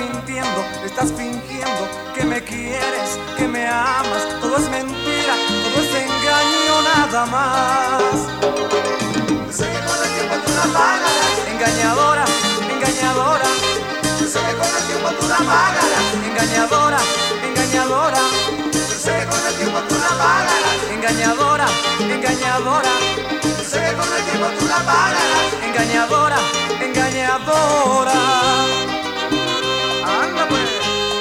mintiendo, estás fingiendo que me quieres, que me amas. Todo es mentira, todo es engaño nada más. Sé que con el tiempo tú la pagarás. Engañadora, engañadora. Sé que con el tiempo tú la pagarás. Engañadora, engañadora. Sé que con el tiempo tú la pagarás. Engañadora, engañadora. Sé que con el tiempo tú la pagarás. Engañadora, engañadora. Anda pues.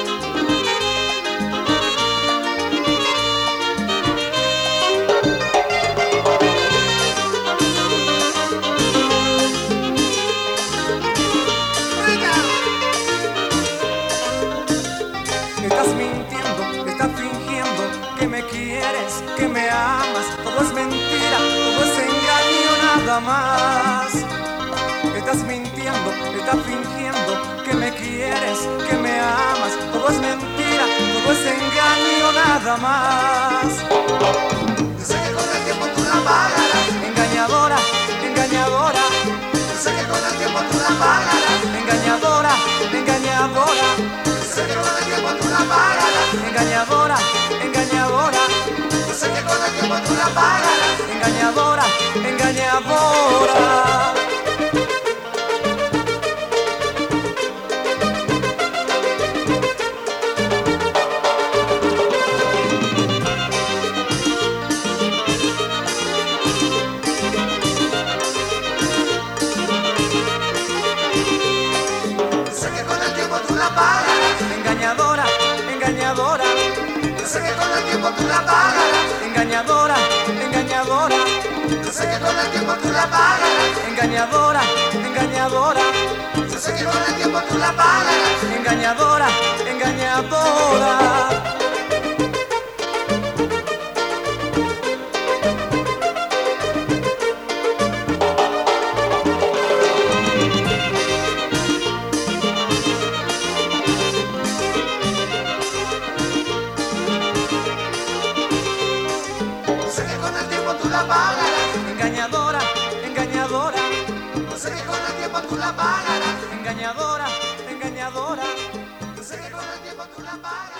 Estás mintiendo, estás fingiendo que me quieres, que me amas. Todo es mentira, todo es engaño nada más. Estás mintiendo, estás fingiendo que me quieres, que me amas. Todo es mentira, todo es engaño nada más. Sé que con el tiempo tú la pagarás. Engañadora, engañadora. Sé que con el tiempo tú la pagarás. Engañadora, engañadora. Sé que con el tiempo tú la pagarás. Engañadora, engañadora. Sé que con el tiempo tú la pagarás. Engañadora, engañadora. Sé que con el tiempo tú la pagarás. Engañadora, engañadora. Sé que con el tiempo tú la pagarás. Engañadora, engañadora. Sé que con el tiempo tú la pagarás. Engañadora, engañadora. Sé que con el tiempo tú la pagarás. Engañadora, engañadora. Sé que con el tiempo tú la pagarás. Engañadora, engañadora. Sé que con el tiempo tú la pagarás. Engañadora, engañadora. Sé que con el tiempo tú la pagarás.